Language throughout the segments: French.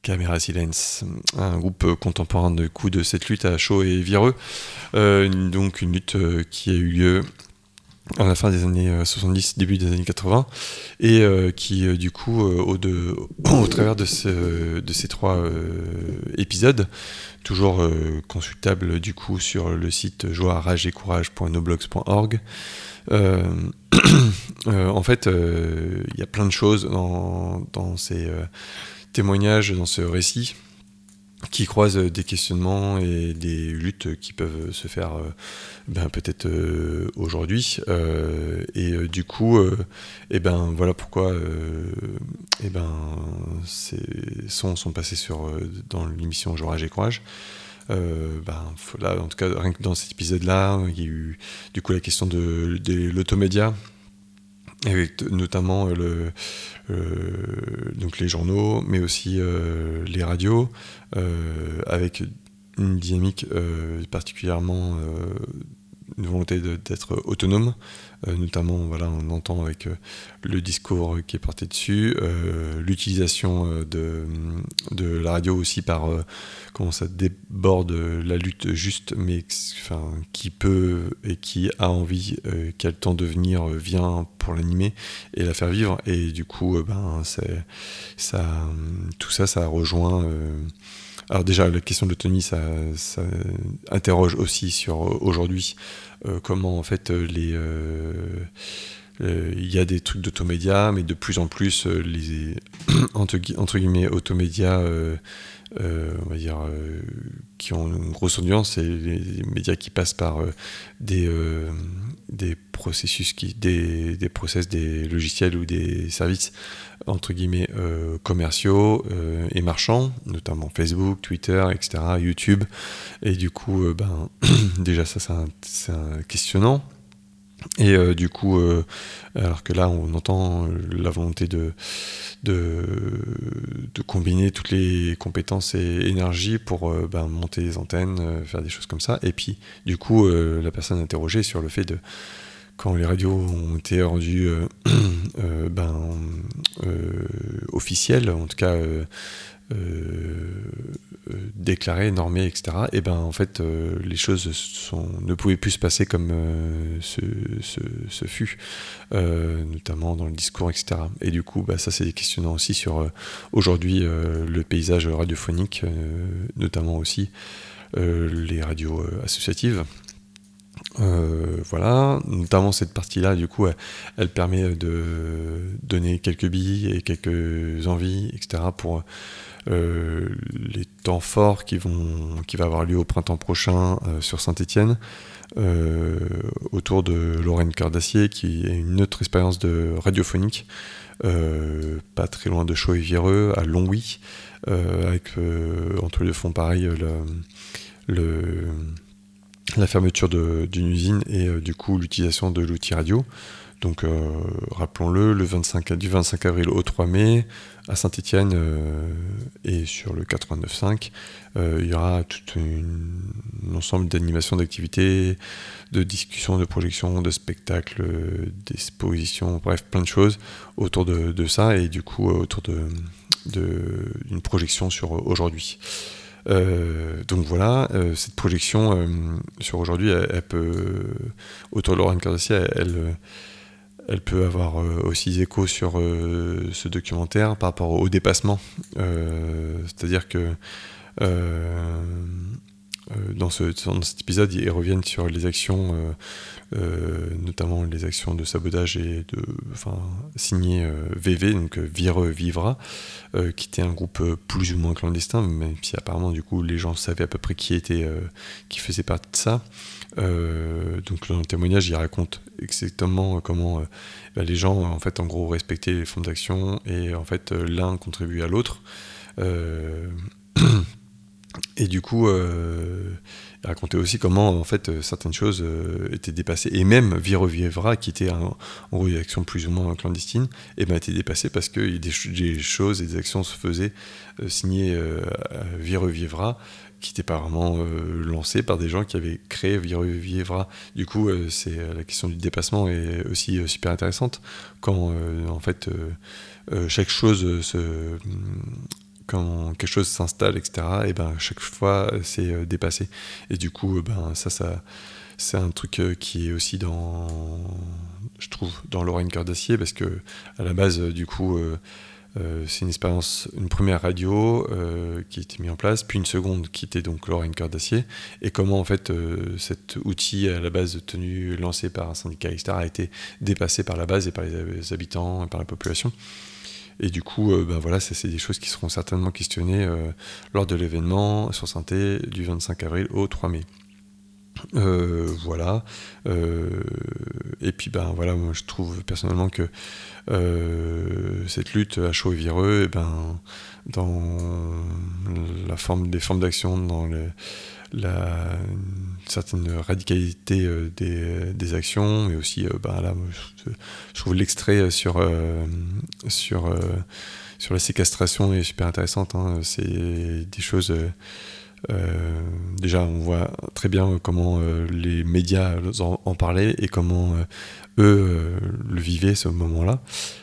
Caméra Silence, un groupe contemporain de cette lutte à chaud et vireux. Donc une lutte qui a eu lieu à la fin des années 70, début des années 80, et qui du coup, au travers de ces 3 épisodes, toujours consultable du coup sur le site joie-rage-et-courage.noblogs.org. En fait, il y a plein de choses dans ces témoignages, dans ce récit, qui croisent des questionnements et des luttes qui peuvent se faire peut-être aujourd'hui. Du coup, voilà pourquoi ces sons sont passés dans l'émission Joie, Rage et Courage. Là, en tout cas, rien que dans cet épisode-là, il y a eu du coup la question de l'automédia, avec notamment donc les journaux, mais aussi les radios, avec une dynamique particulièrement une volonté d'être autonome, notamment on entend avec le discours qui est porté dessus, l'utilisation de la radio aussi par comment ça déborde la lutte juste, mais qui peut et qui a envie, qui a le temps de venir, vient pour l'animer et la faire vivre, et du coup tout ça rejoint. Alors déjà, la question de l'autonomie, ça interroge aussi sur aujourd'hui comment en fait il y a des trucs d'automédia, mais de plus en plus les entre guillemets automédias, on va dire, qui ont une grosse audience, et les médias qui passent par des processus, des process, des logiciels ou des services entre guillemets commerciaux et marchands, notamment Facebook, Twitter, etc., YouTube. Et du coup, déjà ça c'est un questionnant. Et du coup, alors que là on entend la volonté de combiner toutes les compétences et énergies pour monter les antennes, faire des choses comme ça. Et puis du coup, la personne interrogée sur le fait de, quand les radios ont été rendues officielles, en tout cas déclarées, normées, etc., et en fait les choses ne pouvaient plus se passer comme ce fut, notamment dans le discours, etc. Et du coup, ça c'est questionnant aussi sur aujourd'hui le paysage radiophonique, notamment aussi les radios associatives. Voilà, notamment cette partie-là, du coup, elle permet de donner quelques billes et quelques envies, etc., pour les temps forts qui va avoir lieu au printemps prochain sur Saint-Étienne, autour de Lorraine Cœur d'Acier, qui est une autre expérience de radiophonique, pas très loin de Chaux-et-Vireux, à Longwy, avec entre les deux fonds pareil la fermeture d'une usine et du coup l'utilisation de l'outil radio. Donc rappelons-le, du 25 avril au 3 mai, à Saint-Étienne et sur le 89.5, il y aura tout un ensemble d'animations, d'activités, de discussions, de projections, de spectacles, d'expositions, bref, plein de choses autour de ça, et du coup autour d'une projection sur aujourd'hui. Donc voilà, cette projection sur aujourd'hui, elle peut, autour de Lorraine Cœur d'Acier, elle peut avoir aussi écho sur ce documentaire par rapport au dépassement. C'est-à-dire que dans cet épisode, ils reviennent sur les actions, notamment les actions de sabotage et signé VV, donc Vireux Vivra, qui était un groupe plus ou moins clandestin, même si apparemment du coup les gens savaient à peu près qui faisait partie de ça. Donc dans le témoignage, il raconte exactement comment les gens en fait en gros respectaient les fonds d'action, et en fait l'un contribue à l'autre. Et du coup, il racontait aussi comment en fait certaines choses étaient dépassées, et même Vireux Vivra, qui était en gros une action plus ou moins clandestine, était dépassée parce que des choses et des actions se faisaient signées Vireux Vivra, qui n'étaient pas vraiment lancées par des gens qui avaient créé Vireux Vivra. Du coup, c'est la question du dépassement est aussi super intéressante, quand en fait chaque chose quand quelque chose s'installe, etc., et ben chaque fois c'est dépassé. Et du coup, ça c'est un truc qui est aussi je trouve, dans L'Aura une cœur d'acier, parce que à la base, du coup, c'est une première radio qui a été mise en place, puis une seconde qui était donc L'Aura une cœur d'acier, et comment en fait cet outil à la base lancé par un syndicat, etc., a été dépassé par la base et par les habitants, et par la population. Et du coup, voilà, c'est des choses qui seront certainement questionnées lors de l'événement sur Saint-Thé du 25 avril au 3 mai. Voilà. Et puis voilà, moi je trouve personnellement que cette lutte à chaud et vireux, dans des formes d'action, dans une certaine radicalité des actions, mais aussi là, je trouve l'extrait sur la séquestration est super intéressante, hein. C'est des choses déjà on voit très bien comment les médias en parlaient et comment eux le vivaient ce moment-là,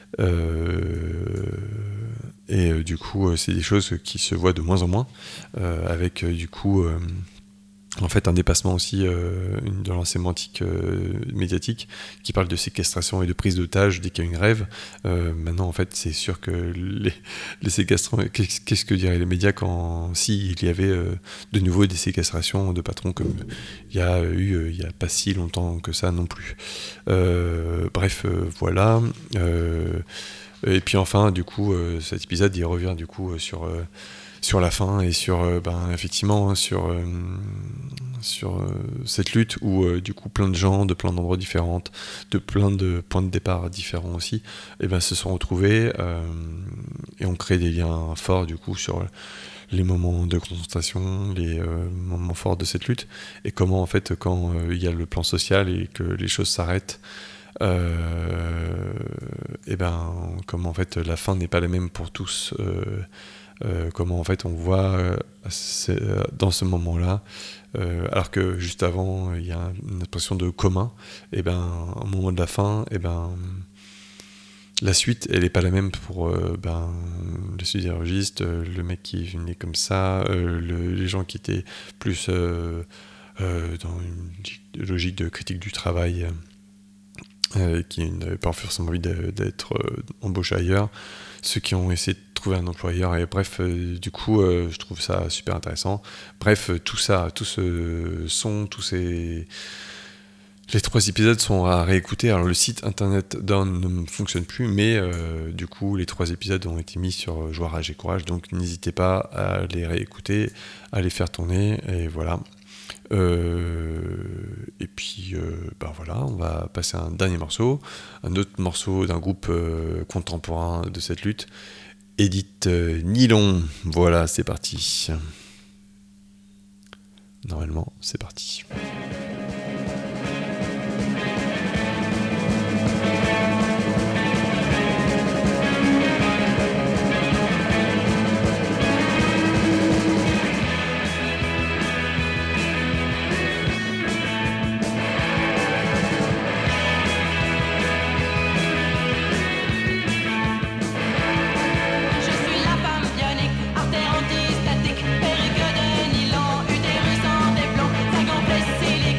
et du coup c'est des choses qui se voient de moins en moins, avec du coup en fait un dépassement aussi dans la sémantique médiatique qui parle de séquestration et de prise d'otage dès qu'il y a une grève. Maintenant en fait c'est sûr que les séquestrants, qu'est-ce que diraient les médias s'il y avait de nouveau des séquestrations de patrons comme il y a eu il n'y a pas si longtemps que ça non plus. Bref, voilà. Et puis enfin du coup cet épisode il revient du coup sur la fin et sur effectivement sur cette lutte où du coup plein de gens de plein d'endroits différents, de plein de points de départ différents aussi, se sont retrouvés et ont créé des liens forts du coup sur les moments de confrontation, les moments forts de cette lutte, et comment en fait quand il y a le plan social et que les choses s'arrêtent, comment en fait la fin n'est pas la même pour tous. Comment en fait on voit dans ce moment-là, alors que juste avant il y a une impression de commun, au moment de la fin, la suite elle n'est pas la même pour le sidérurgiste, le mec qui venait comme ça, les gens qui étaient plus dans une logique de critique du travail, qui n'avaient pas forcément envie d'être embauchés ailleurs, ceux qui ont essayé de trouver un employeur, et bref, du coup je trouve ça super intéressant. Bref, tout ça, tout ce son, les 3 épisodes sont à réécouter. Alors le site internet d'On ne fonctionne plus, mais du coup les 3 épisodes ont été mis sur Joie, Rage et Courage, donc n'hésitez pas à les réécouter, à les faire tourner, et voilà. Et puis voilà, on va passer à un dernier morceau, un autre morceau d'un groupe contemporain de cette lutte, Edith Nylon. Voilà, c'est parti. Normalement, c'est parti. Perruque de nylon, utérus en déplomb, ça gonfle, c'est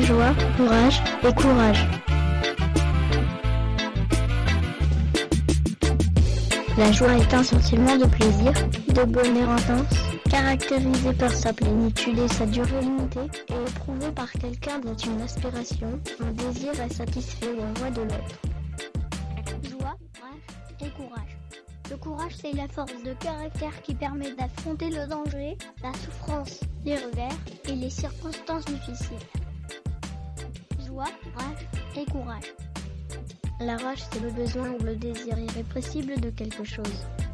joie, courage et courage. La joie est un sentiment de plaisir, de bonheur intense, caractérisé par sa plénitude et sa durée limitée, et éprouvé par quelqu'un dont une aspiration, un désir est satisfait la voie de l'autre. Joie, rage et courage. Le courage, c'est la force de caractère qui permet d'affronter le danger, la souffrance, les revers et les circonstances difficiles. Joie, rage et courage. La rage, c'est le besoin ou le désir irrépressible de quelque chose.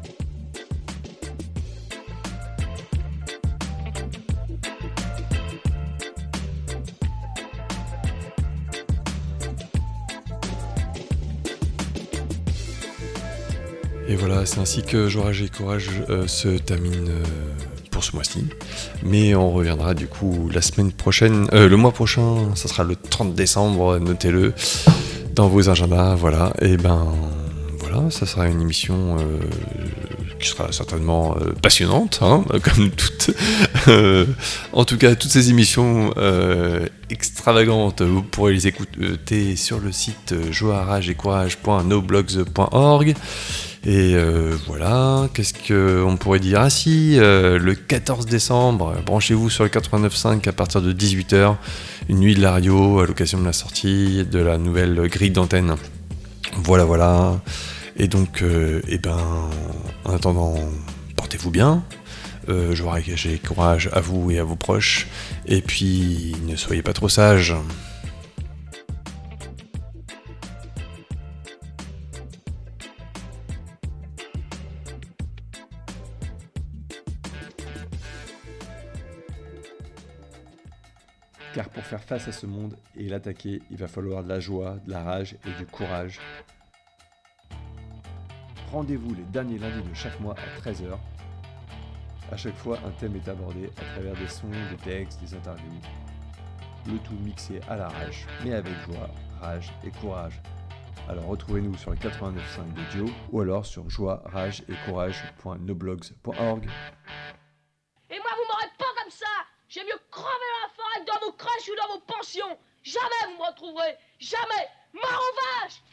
Et voilà, c'est ainsi que Joie, rage et courage se termine pour ce mois-ci. Mais on reviendra du coup la semaine prochaine, le mois prochain, ça sera le 30 décembre, notez-le dans vos agendas, voilà. Et ben voilà, ça sera une émission qui sera certainement passionnante, hein, comme toutes. En tout cas, toutes ces émissions extravagantes, vous pourrez les écouter sur le site joie-rage-et-courage.noblogs.org. Et voilà, qu'est-ce qu'on pourrait dire? Ah si, le 14 décembre, branchez-vous sur le 89.5 à partir de 18h, une nuit de la radio à l'occasion de la sortie de la nouvelle grille d'antenne. Voilà. Et donc, en attendant, portez-vous bien. Joie, rage et courage à vous et à vos proches. Et puis, ne soyez pas trop sages. Car pour faire face à ce monde et l'attaquer, il va falloir de la joie, de la rage et du courage. Rendez-vous les derniers lundis de chaque mois à 13h. À chaque fois, un thème est abordé à travers des sons, des textes, des interviews. Le tout mixé à l'arrache, mais avec joie, rage et courage. Alors retrouvez-nous sur le 89.5 de Dio ou alors sur joie-rage-et-courage.noblogs.org. Et moi, vous m'aurez pas comme ça! J'ai mieux crever dans la forêt que dans vos crèches ou dans vos pensions! Jamais vous me retrouverez! Jamais! Mort aux vaches!